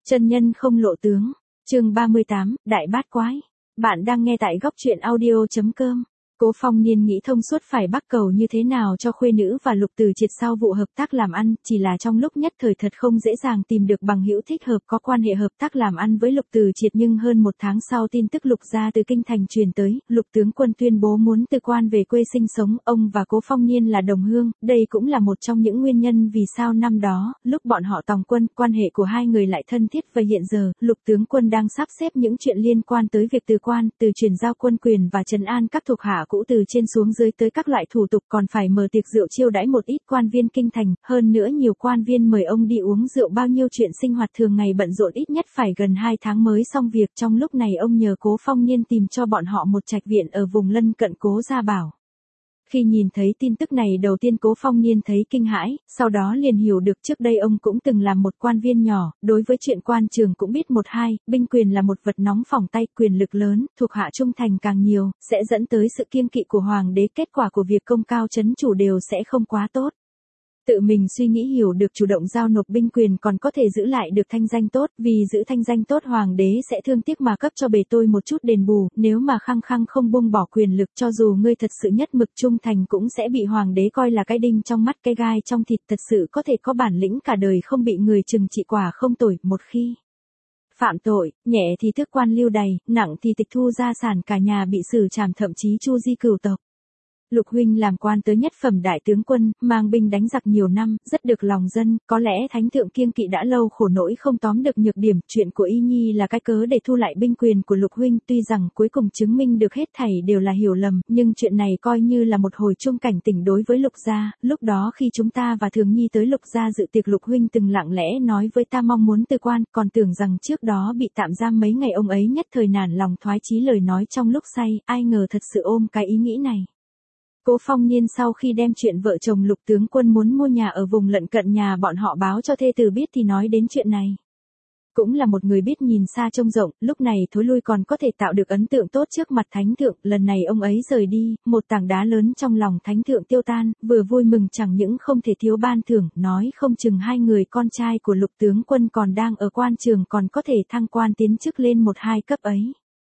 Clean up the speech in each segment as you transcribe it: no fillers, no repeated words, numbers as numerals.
Chân nhân không lộ tướng. Chương 38, Đại Bát Quái. Bạn đang nghe tại góc truyện audio.com. Cố Phong Niên nghĩ thông suốt phải bắt cầu như thế nào cho khuê nữ và Lục Từ Triệt sau vụ hợp tác làm ăn, chỉ là trong lúc nhất thời thật không dễ dàng tìm được bằng hữu thích hợp có quan hệ hợp tác làm ăn với Lục Từ Triệt, nhưng hơn một tháng sau tin tức Lục gia từ kinh thành truyền tới, Lục tướng quân tuyên bố muốn từ quan về quê sinh sống, ông và Cố Phong Niên là đồng hương, đây cũng là một trong những nguyên nhân vì sao năm đó, lúc bọn họ tòng quân, quan hệ của hai người lại thân thiết, và hiện giờ, Lục tướng quân đang sắp xếp những chuyện liên quan tới việc từ quan, từ chuyển giao quân quyền và trấn an các thuộc hạ cũ từ trên xuống dưới tới các loại thủ tục, còn phải mở tiệc rượu chiêu đãi một ít quan viên kinh thành, hơn nữa nhiều quan viên mời ông đi uống rượu, bao nhiêu chuyện sinh hoạt thường ngày bận rộn, ít nhất phải gần 2 tháng mới xong việc. Trong lúc này ông nhờ Cố Phong Niên tìm cho bọn họ một trạch viện ở vùng lân cận Cố Gia Bảo. Khi nhìn thấy tin tức này đầu tiên Cố Phong Niên thấy kinh hãi, sau đó liền hiểu được trước đây ông cũng từng làm một quan viên nhỏ, đối với chuyện quan trường cũng biết một hai, binh quyền là một vật nóng phỏng tay, quyền lực lớn, thuộc hạ trung thành càng nhiều, sẽ dẫn tới sự kiêng kỵ của hoàng đế, kết quả của việc công cao trấn chủ đều sẽ không quá tốt. Tự mình suy nghĩ hiểu được chủ động giao nộp binh quyền còn có thể giữ lại được thanh danh tốt, vì giữ thanh danh tốt hoàng đế sẽ thương tiếc mà cấp cho bề tôi một chút đền bù, nếu mà khăng khăng không buông bỏ quyền lực, cho dù ngươi thật sự nhất mực trung thành cũng sẽ bị hoàng đế coi là cái đinh trong mắt, cái gai trong thịt, thật sự có thể có bản lĩnh cả đời không bị người trừng trị, quả không tội. Một khi phạm tội, nhẹ thì tước quan lưu đày, nặng thì tịch thu gia sản, cả nhà bị xử trảm, thậm chí chu di cửu tộc. Lục huynh làm quan tới nhất phẩm đại tướng quân, mang binh đánh giặc nhiều năm, rất được lòng dân, có lẽ thánh thượng kiêng kỵ đã lâu, khổ nỗi không tóm được nhược điểm, chuyện của Y Nhi là cái cớ để thu lại binh quyền của Lục huynh, tuy rằng cuối cùng chứng minh được hết thảy đều là hiểu lầm, nhưng chuyện này coi như là một hồi chuông cảnh tỉnh đối với Lục gia. Lúc đó khi chúng ta và Thường Nhi tới Lục gia dự tiệc, Lục huynh từng lặng lẽ nói với ta mong muốn từ quan, còn tưởng rằng trước đó bị tạm giam mấy ngày ông ấy nhất thời nản lòng thoái chí lời nói trong lúc say, ai ngờ thật sự ôm cái ý nghĩ này. Cố Phong Niên sau khi đem chuyện vợ chồng Lục tướng quân muốn mua nhà ở vùng lân cận nhà bọn họ báo cho thê tử biết thì nói đến chuyện này. Cũng là một người biết nhìn xa trông rộng, lúc này thối lui còn có thể tạo được ấn tượng tốt trước mặt thánh thượng, lần này ông ấy rời đi, một tảng đá lớn trong lòng thánh thượng tiêu tan, vừa vui mừng chẳng những không thể thiếu ban thưởng, nói không chừng hai người con trai của Lục tướng quân còn đang ở quan trường còn có thể thăng quan tiến chức lên 1-2 cấp ấy.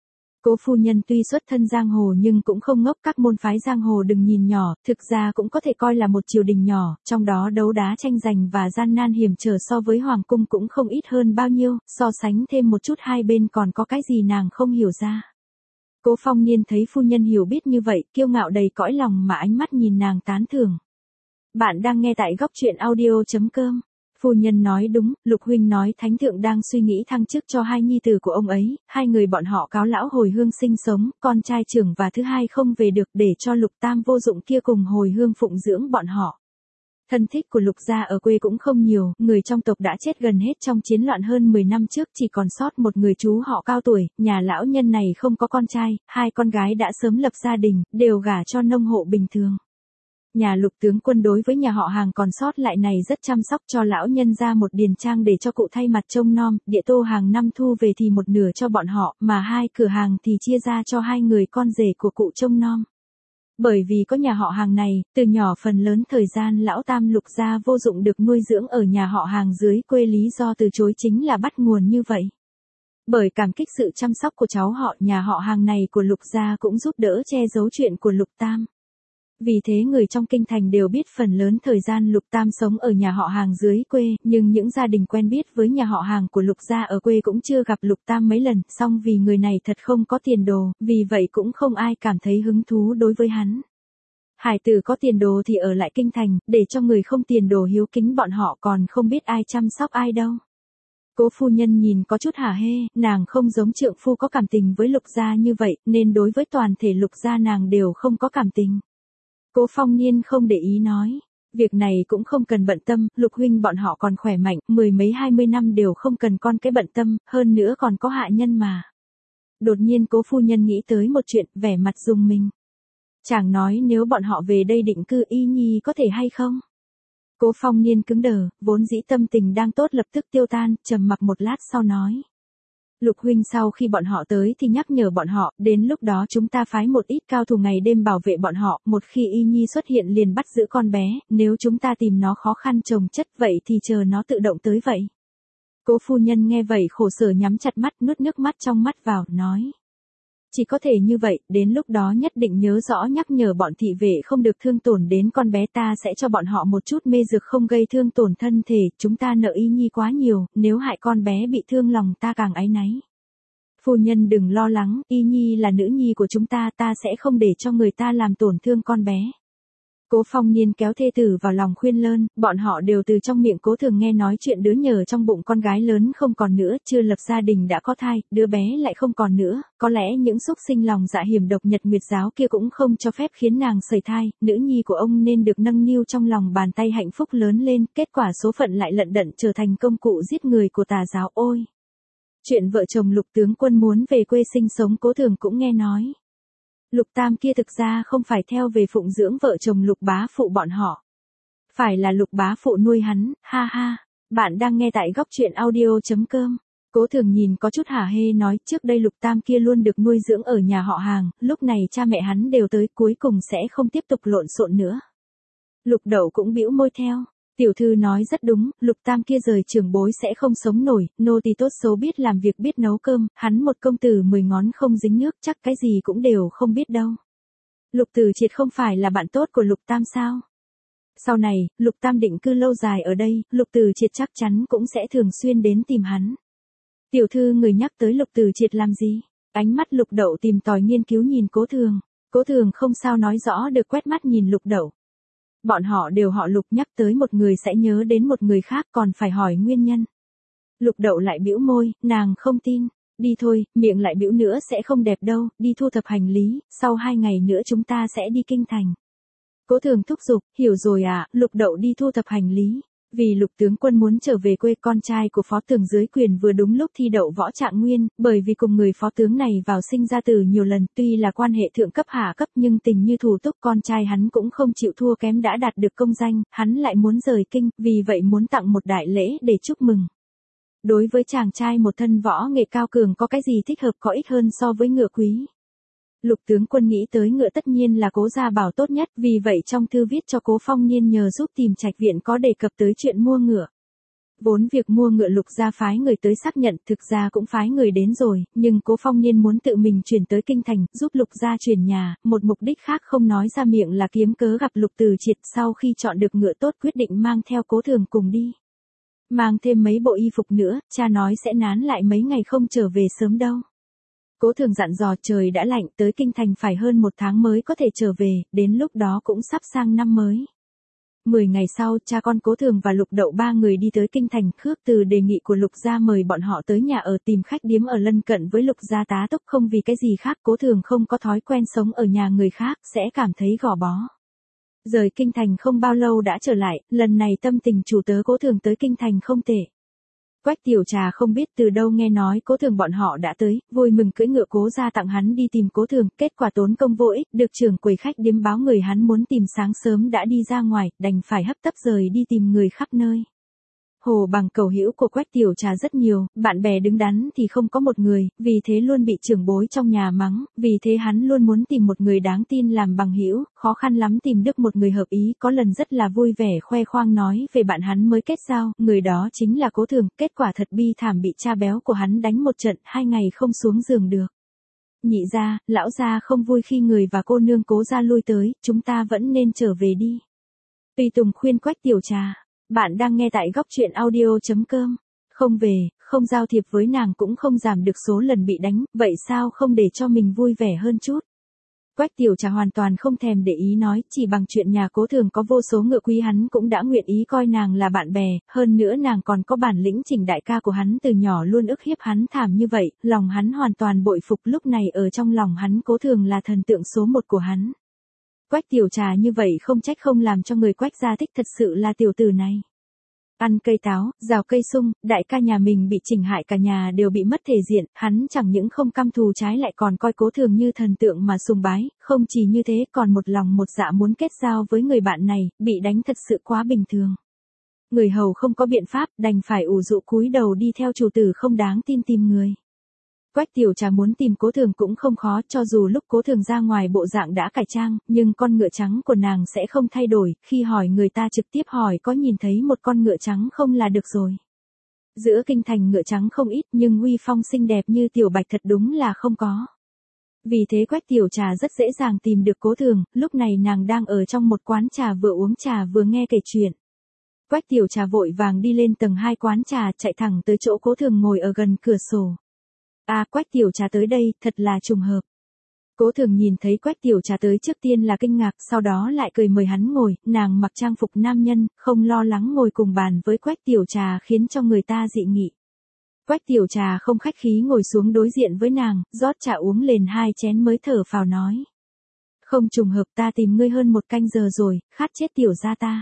Cố phu nhân tuy xuất thân giang hồ nhưng cũng không ngốc, các môn phái giang hồ đừng nhìn nhỏ, thực ra cũng có thể coi là một triều đình nhỏ, trong đó đấu đá tranh giành và gian nan hiểm trở so với hoàng cung cũng không ít hơn bao nhiêu, so sánh thêm một chút hai bên còn có cái gì nàng không hiểu ra. Cố Phong Niên thấy phu nhân hiểu biết như vậy, kiêu ngạo đầy cõi lòng mà ánh mắt nhìn nàng tán thưởng. Bạn đang nghe tại góc truyện audio.com. Phu nhân nói đúng, Lục huynh nói thánh thượng đang suy nghĩ thăng chức cho hai nhi tử của ông ấy, hai người bọn họ cáo lão hồi hương sinh sống, con trai trưởng và thứ hai không về được, để cho Lục tam vô dụng kia cùng hồi hương phụng dưỡng bọn họ. Thân thích của Lục gia ở quê cũng không nhiều, người trong tộc đã chết gần hết trong chiến loạn hơn 10 năm trước, chỉ còn sót một người chú họ cao tuổi, nhà lão nhân này không có con trai, hai con gái đã sớm lập gia đình, đều gả cho nông hộ bình thường. Nhà Lục tướng quân đối với nhà họ hàng còn sót lại này rất chăm sóc cho lão nhân ra một điền trang để cho cụ thay mặt trông nom, địa tô hàng năm thu về thì một nửa cho bọn họ, mà hai cửa hàng thì chia ra cho hai người con rể của cụ trông nom. Bởi vì có nhà họ hàng này, từ nhỏ phần lớn thời gian lão tam Lục gia vô dụng được nuôi dưỡng ở nhà họ hàng dưới quê, lý do từ chối chính là bắt nguồn như vậy. Bởi cảm kích sự chăm sóc của cháu họ, nhà họ hàng này của Lục gia cũng giúp đỡ che giấu chuyện của Lục tam. Vì thế người trong kinh thành đều biết phần lớn thời gian Lục tam sống ở nhà họ hàng dưới quê, nhưng những gia đình quen biết với nhà họ hàng của Lục gia ở quê cũng chưa gặp Lục tam mấy lần, song vì người này thật không có tiền đồ, vì vậy cũng không ai cảm thấy hứng thú đối với hắn. Hải tử có tiền đồ thì ở lại kinh thành, để cho người không tiền đồ hiếu kính bọn họ, còn không biết ai chăm sóc ai đâu. Cố phu nhân nhìn có chút hả hê, nàng không giống trượng phu có cảm tình với Lục gia như vậy, nên đối với toàn thể Lục gia nàng đều không có cảm tình. Cố Phong Niên không để ý nói, việc này cũng không cần bận tâm, Lục huynh bọn họ còn khỏe mạnh, 10 mấy 20 năm đều không cần con cái bận tâm, hơn nữa còn có hạ nhân mà. Đột nhiên Cố phu nhân nghĩ tới một chuyện, vẻ mặt rùng mình. Chàng nói nếu bọn họ về đây định cư, Y Nhi có thể hay không? Cố Phong Niên cứng đờ, vốn dĩ tâm tình đang tốt lập tức tiêu tan, trầm mặc một lát sau nói. Lục huynh sau khi bọn họ tới thì nhắc nhở bọn họ, đến lúc đó chúng ta phái một ít cao thủ ngày đêm bảo vệ bọn họ, một khi Y Nhi xuất hiện liền bắt giữ con bé, nếu chúng ta tìm nó khó khăn chồng chất vậy thì chờ nó tự động tới vậy. Cố phu nhân nghe vậy khổ sở nhắm chặt mắt, nuốt nước mắt trong mắt vào, nói. Chỉ có thể như vậy, đến lúc đó nhất định nhớ rõ nhắc nhở bọn thị vệ không được thương tổn đến con bé, ta sẽ cho bọn họ một chút mê dược không gây thương tổn thân thể, chúng ta nợ Y Nhi quá nhiều, nếu hại con bé bị thương lòng ta càng áy náy. Phu nhân đừng lo lắng, Y Nhi là nữ nhi của chúng ta, ta sẽ không để cho người ta làm tổn thương con bé. Cố Phong Niên kéo thê tử vào lòng khuyên lơn, bọn họ đều từ trong miệng Cố Thường nghe nói chuyện đứa nhờ trong bụng con gái lớn không còn nữa, chưa lập gia đình đã có thai, đứa bé lại không còn nữa, có lẽ những xúc sinh lòng dạ hiểm độc Nhật Nguyệt giáo kia cũng không cho phép khiến nàng sẩy thai, nữ nhi của ông nên được nâng niu trong lòng bàn tay hạnh phúc lớn lên, kết quả số phận lại lận đận trở thành công cụ giết người của tà giáo. Ôi! Chuyện vợ chồng Lục tướng quân muốn về quê sinh sống Cố Thường cũng nghe nói. Lục Tam kia thực ra không phải theo về phụng dưỡng vợ chồng Lục bá phụ bọn họ. Phải là Lục bá phụ nuôi hắn, ha ha. Bạn đang nghe tại góc truyện audio.com. Cố Thường nhìn có chút hả hê nói, trước đây Lục Tam kia luôn được nuôi dưỡng ở nhà họ Hàng, lúc này cha mẹ hắn đều tới, cuối cùng sẽ không tiếp tục lộn xộn nữa. Lục Đậu cũng bĩu môi theo. Tiểu thư nói rất đúng, Lục Tam kia rời trưởng bối sẽ không sống nổi, nô tỳ tốt xấu biết làm việc biết nấu cơm, hắn một công tử 10 ngón không dính nước, chắc cái gì cũng đều không biết đâu. Lục Tử Triệt không phải là bạn tốt của Lục Tam sao? Sau này, Lục Tam định cư lâu dài ở đây, Lục Tử Triệt chắc chắn cũng sẽ thường xuyên đến tìm hắn. Tiểu thư người nhắc tới Lục Tử Triệt làm gì? Ánh mắt Lục Đậu tìm tòi nghiên cứu nhìn Cố Thường. Cố Thường không sao nói rõ được, quét mắt nhìn Lục Đậu. Bọn họ đều họ Lục, nhắc tới một người sẽ nhớ đến một người khác, còn phải hỏi nguyên nhân. Lục Đậu lại bĩu môi, nàng không tin. Đi thôi, miệng lại bĩu nữa sẽ không đẹp đâu, đi thu thập hành lý, sau 2 ngày nữa chúng ta sẽ đi kinh thành. Cố Thường thúc giục, hiểu rồi à, Lục Đậu đi thu thập hành lý. Vì Lục tướng quân muốn trở về quê, con trai của phó tướng dưới quyền vừa đúng lúc thi đậu võ trạng nguyên, bởi vì cùng người phó tướng này vào sinh ra tử nhiều lần, tuy là quan hệ thượng cấp hạ cấp nhưng tình như thủ túc, con trai hắn cũng không chịu thua kém đã đạt được công danh, hắn lại muốn rời kinh, vì vậy muốn tặng một đại lễ để chúc mừng. Đối với chàng trai một thân võ nghệ cao cường có cái gì thích hợp có ích hơn so với ngựa quý. Lục tướng quân nghĩ tới ngựa tất nhiên là Cố gia bảo tốt nhất, vì vậy trong thư viết cho Cố Phong Niên nhờ giúp tìm trạch viện có đề cập tới chuyện mua ngựa. Vốn việc mua ngựa Lục gia phái người tới xác nhận, thực ra cũng phái người đến rồi, nhưng Cố Phong Niên muốn tự mình chuyển tới kinh thành, giúp Lục gia chuyển nhà, một mục đích khác không nói ra miệng là kiếm cớ gặp Lục Tử Triệt. Sau khi chọn được ngựa tốt quyết định mang theo Cố Thường cùng đi. Mang thêm mấy bộ y phục nữa, cha nói sẽ nán lại mấy ngày không trở về sớm đâu. Cố Thường dặn dò, trời đã lạnh, tới kinh thành phải hơn 1 tháng mới có thể trở về, đến lúc đó cũng sắp sang năm mới. 10 ngày sau, cha con Cố Thường và Lục Đậu 3 người đi tới kinh thành, khước từ đề nghị của Lục gia mời bọn họ tới nhà ở, tìm khách điếm ở lân cận với Lục gia tá túc, không vì cái gì khác, Cố Thường không có thói quen sống ở nhà người khác, sẽ cảm thấy gò bó. Rời kinh thành không bao lâu đã trở lại, lần này tâm tình chủ tớ Cố Thường tới kinh thành không tệ. Quách Tiểu Trà không biết từ đâu nghe nói Cố Thường bọn họ đã tới, vui mừng cưỡi ngựa Cố gia tặng hắn đi tìm Cố Thường, kết quả tốn công vô ích, được trưởng quầy khách điếm báo người hắn muốn tìm sáng sớm đã đi ra ngoài, đành phải hấp tấp rời đi tìm người khắp nơi. Hồ bằng cầu hữu của Quách Tiểu Trà rất nhiều, bạn bè đứng đắn thì không có một người, vì thế luôn bị trưởng bối trong nhà mắng, vì thế hắn luôn muốn tìm một người đáng tin làm bằng hữu, khó khăn lắm tìm được một người hợp ý, có lần rất là vui vẻ khoe khoang nói về bạn hắn mới kết giao, người đó chính là Cố Thường, kết quả thật bi thảm, bị cha béo của hắn đánh một trận, 2 ngày không xuống giường được. Nhị gia, lão gia không vui khi người và cô nương Cố gia lui tới, chúng ta vẫn nên trở về đi. Tùy Tùng khuyên Quách Tiểu Trà. Bạn đang nghe tại góc truyện audio.com. Không về, không giao thiệp với nàng cũng không giảm được số lần bị đánh, vậy sao không để cho mình vui vẻ hơn chút. Quách Tiểu Trà hoàn toàn không thèm để ý nói, chỉ bằng chuyện nhà Cố Thường có vô số ngựa quý hắn cũng đã nguyện ý coi nàng là bạn bè, hơn nữa nàng còn có bản lĩnh chỉnh đại ca của hắn từ nhỏ luôn ức hiếp hắn thảm như vậy, lòng hắn hoàn toàn bội phục, lúc này ở trong lòng hắn Cố Thường là thần tượng số 1 của hắn. Quách Tiểu Trà như vậy không trách không làm cho người Quách gia thích, thật sự là tiểu tử này. Ăn cây táo, rào cây sung, đại ca nhà mình bị chỉnh hại cả nhà đều bị mất thể diện, hắn chẳng những không căm thù trái lại còn coi Cố Thường như thần tượng mà sùng bái, không chỉ như thế còn một lòng một dạ muốn kết giao với người bạn này, bị đánh thật sự quá bình thường. Người hầu không có biện pháp, đành phải ủ rũ cúi đầu đi theo chủ tử không đáng tin tìm người. Quách Tiểu Trà muốn tìm Cố Thường cũng không khó, cho dù lúc Cố Thường ra ngoài bộ dạng đã cải trang, nhưng con ngựa trắng của nàng sẽ không thay đổi, khi hỏi người ta trực tiếp hỏi có nhìn thấy một con ngựa trắng không là được rồi. Giữa kinh thành ngựa trắng không ít nhưng uy phong xinh đẹp như Tiểu Bạch thật đúng là không có. Vì thế Quách Tiểu Trà rất dễ dàng tìm được Cố Thường, lúc này nàng đang ở trong một quán trà vừa uống trà vừa nghe kể chuyện. Quách Tiểu Trà vội vàng đi lên tầng 2 quán trà chạy thẳng tới chỗ Cố Thường ngồi ở gần cửa sổ. À, Quách Tiểu Trà tới đây, thật là trùng hợp. Cố Thường nhìn thấy Quách Tiểu Trà tới trước tiên là kinh ngạc, sau đó lại cười mời hắn ngồi, nàng mặc trang phục nam nhân, không lo lắng ngồi cùng bàn với Quách Tiểu Trà khiến cho người ta dị nghị. Quách Tiểu Trà không khách khí ngồi xuống đối diện với nàng, rót trà uống lên 2 chén mới thở phào nói. Không trùng hợp, ta tìm ngươi hơn 1 canh giờ rồi, khát chết tiểu gia ta.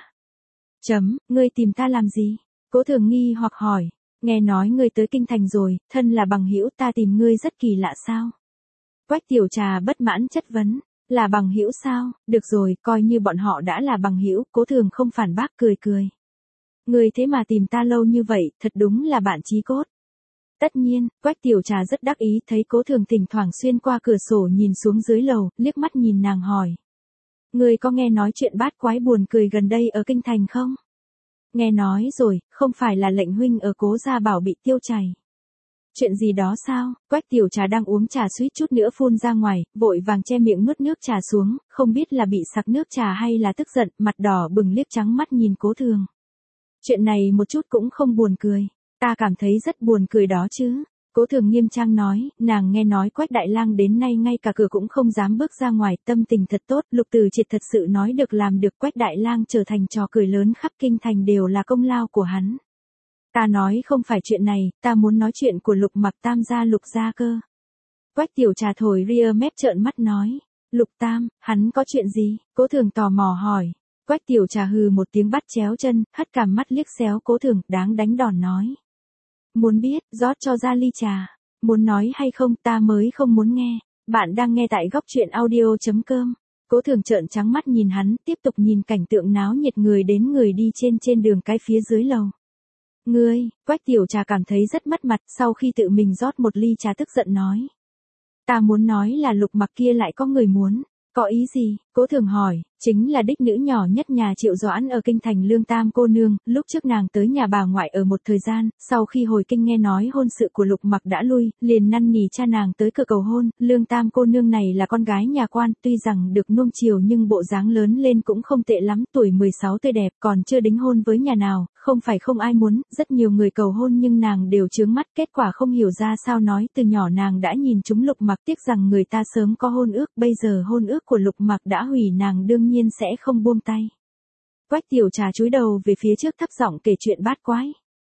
Ngươi tìm ta làm gì? Cố Thường nghi hoặc hỏi, nghe nói ngươi tới kinh thành rồi, thân là bằng hữu, ta tìm ngươi rất kỳ lạ sao? Quách Tiểu Trà bất mãn chất vấn, là bằng hữu sao? Được rồi, coi như bọn họ đã là bằng hữu, Cố Thường không phản bác, cười cười. Ngươi thế mà tìm ta lâu như vậy, thật đúng là bạn chí cốt. Tất nhiên, Quách Tiểu Trà rất đắc ý thấy Cố Thường thỉnh thoảng xuyên qua cửa sổ nhìn xuống dưới lầu, liếc mắt nhìn nàng hỏi. Ngươi có nghe nói chuyện bát quái buồn cười gần đây ở kinh thành không? Nghe nói rồi, không phải là lệnh huynh ở Cố gia bảo bị tiêu chảy. Chuyện gì đó sao? Quách Tiểu Trà đang uống trà suýt chút nữa phun ra ngoài, vội vàng che miệng nuốt nước trà xuống, không biết là bị sặc nước trà hay là tức giận, mặt đỏ bừng liếc trắng mắt nhìn Cố Thường. Chuyện này một chút cũng không buồn cười. Ta cảm thấy rất buồn cười đó chứ. Cố Thường nghiêm trang nói, nàng nghe nói Quách Đại Lang đến nay ngay cả cửa cũng không dám bước ra ngoài, tâm tình thật tốt, Lục Từ Triệt thật sự nói được làm được, Quách Đại Lang trở thành trò cười lớn khắp kinh thành đều là công lao của hắn. Ta nói không phải chuyện này, ta muốn nói chuyện của Lục Mặc Tam gia Lục gia cơ. Quách Tiểu Trà thổi ria mép trợn mắt nói, Lục Tam, hắn có chuyện gì? Cố Thường tò mò hỏi. Quách Tiểu Trà hừ một tiếng bắt chéo chân, hất cằm mắt liếc xéo Cố Thường, đáng đánh đòn nói. Muốn biết, rót cho ra ly trà. Muốn nói hay không, ta mới không muốn nghe. Bạn đang nghe tại góc truyện audio.com. Cố Thường trợn trắng mắt nhìn hắn, tiếp tục nhìn cảnh tượng náo nhiệt người đến người đi trên đường cái phía dưới lầu. Ngươi, Quách Tiểu Trà cảm thấy rất mất mặt, sau khi tự mình rót một ly trà tức giận nói. Ta muốn nói là Lục Mặc kia lại có người muốn. Có ý gì? Cố Thường hỏi, chính là đích nữ nhỏ nhất nhà Triệu Doãn ở kinh thành Lương Tam cô nương, lúc trước nàng tới nhà bà ngoại ở một thời gian, sau khi hồi kinh nghe nói hôn sự của Lục Mặc đã lui, liền năn nỉ cha nàng tới cửa cầu hôn, Lương Tam cô nương này là con gái nhà quan, tuy rằng được nuông chiều nhưng bộ dáng lớn lên cũng không tệ lắm, tuổi 16 tươi đẹp, còn chưa đính hôn với nhà nào, không phải không ai muốn, rất nhiều người cầu hôn nhưng nàng đều chướng mắt, kết quả không hiểu ra sao nói từ nhỏ nàng đã nhìn chúng Lục Mặc, tiếc rằng người ta sớm có hôn ước, bây giờ hôn ước của Lục Mặc đã hủy, nàng đương nhiên sẽ không buông tay. Quách Tiểu Trà chúi đầu về phía trước thấp giọng kể chuyện bát quái.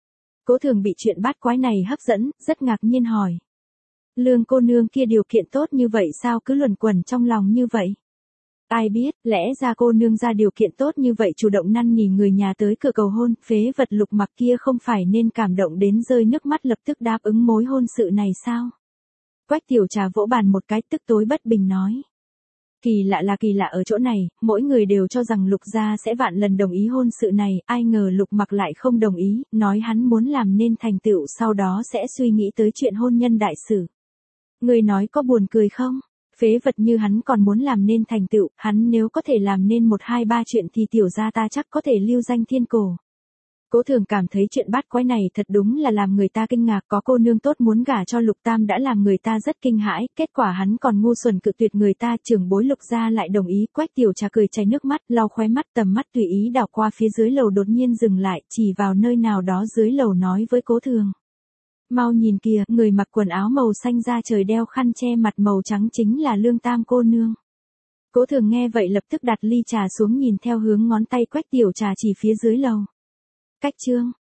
Cố Thường bị chuyện bát quái này hấp dẫn, rất ngạc nhiên hỏi. Lương cô nương kia điều kiện tốt như vậy sao cứ luẩn quẩn trong lòng như vậy? Ai biết, lẽ ra cô nương ra điều kiện tốt như vậy chủ động năn nỉ người nhà tới cửa cầu hôn, phế vật Lục Mặc kia không phải nên cảm động đến rơi nước mắt lập tức đáp ứng mối hôn sự này sao? Quách Tiểu Trà vỗ bàn một cái tức tối bất bình nói. Kỳ lạ ở chỗ này, mỗi người đều cho rằng Lục gia sẽ vạn lần đồng ý hôn sự này, ai ngờ Lục Mặc lại không đồng ý, nói hắn muốn làm nên thành tựu sau đó sẽ suy nghĩ tới chuyện hôn nhân đại sự. Người nói có buồn cười không? Phế vật như hắn còn muốn làm nên thành tựu, hắn nếu có thể làm nên 1 2 3 chuyện thì tiểu gia ta chắc có thể lưu danh thiên cổ. Cố Thường cảm thấy chuyện bát quái này thật đúng là làm người ta kinh ngạc, có cô nương tốt muốn gả cho Lục Tam đã làm người ta rất kinh hãi, kết quả hắn còn ngu xuẩn cự tuyệt người ta, trưởng bối Lục gia lại đồng ý. Quách Tiểu Trà cười chảy nước mắt, lau khóe mắt, tầm mắt tùy ý đảo qua phía dưới lầu đột nhiên dừng lại, chỉ vào nơi nào đó dưới lầu nói với Cố Thường. Mau nhìn kìa, người mặc quần áo màu xanh da trời đeo khăn che mặt màu trắng chính là Lương Tam cô nương. Cố Thường nghe vậy lập tức đặt ly trà xuống nhìn theo hướng ngón tay Quách Tiểu Trà chỉ phía dưới lầu. Cách chương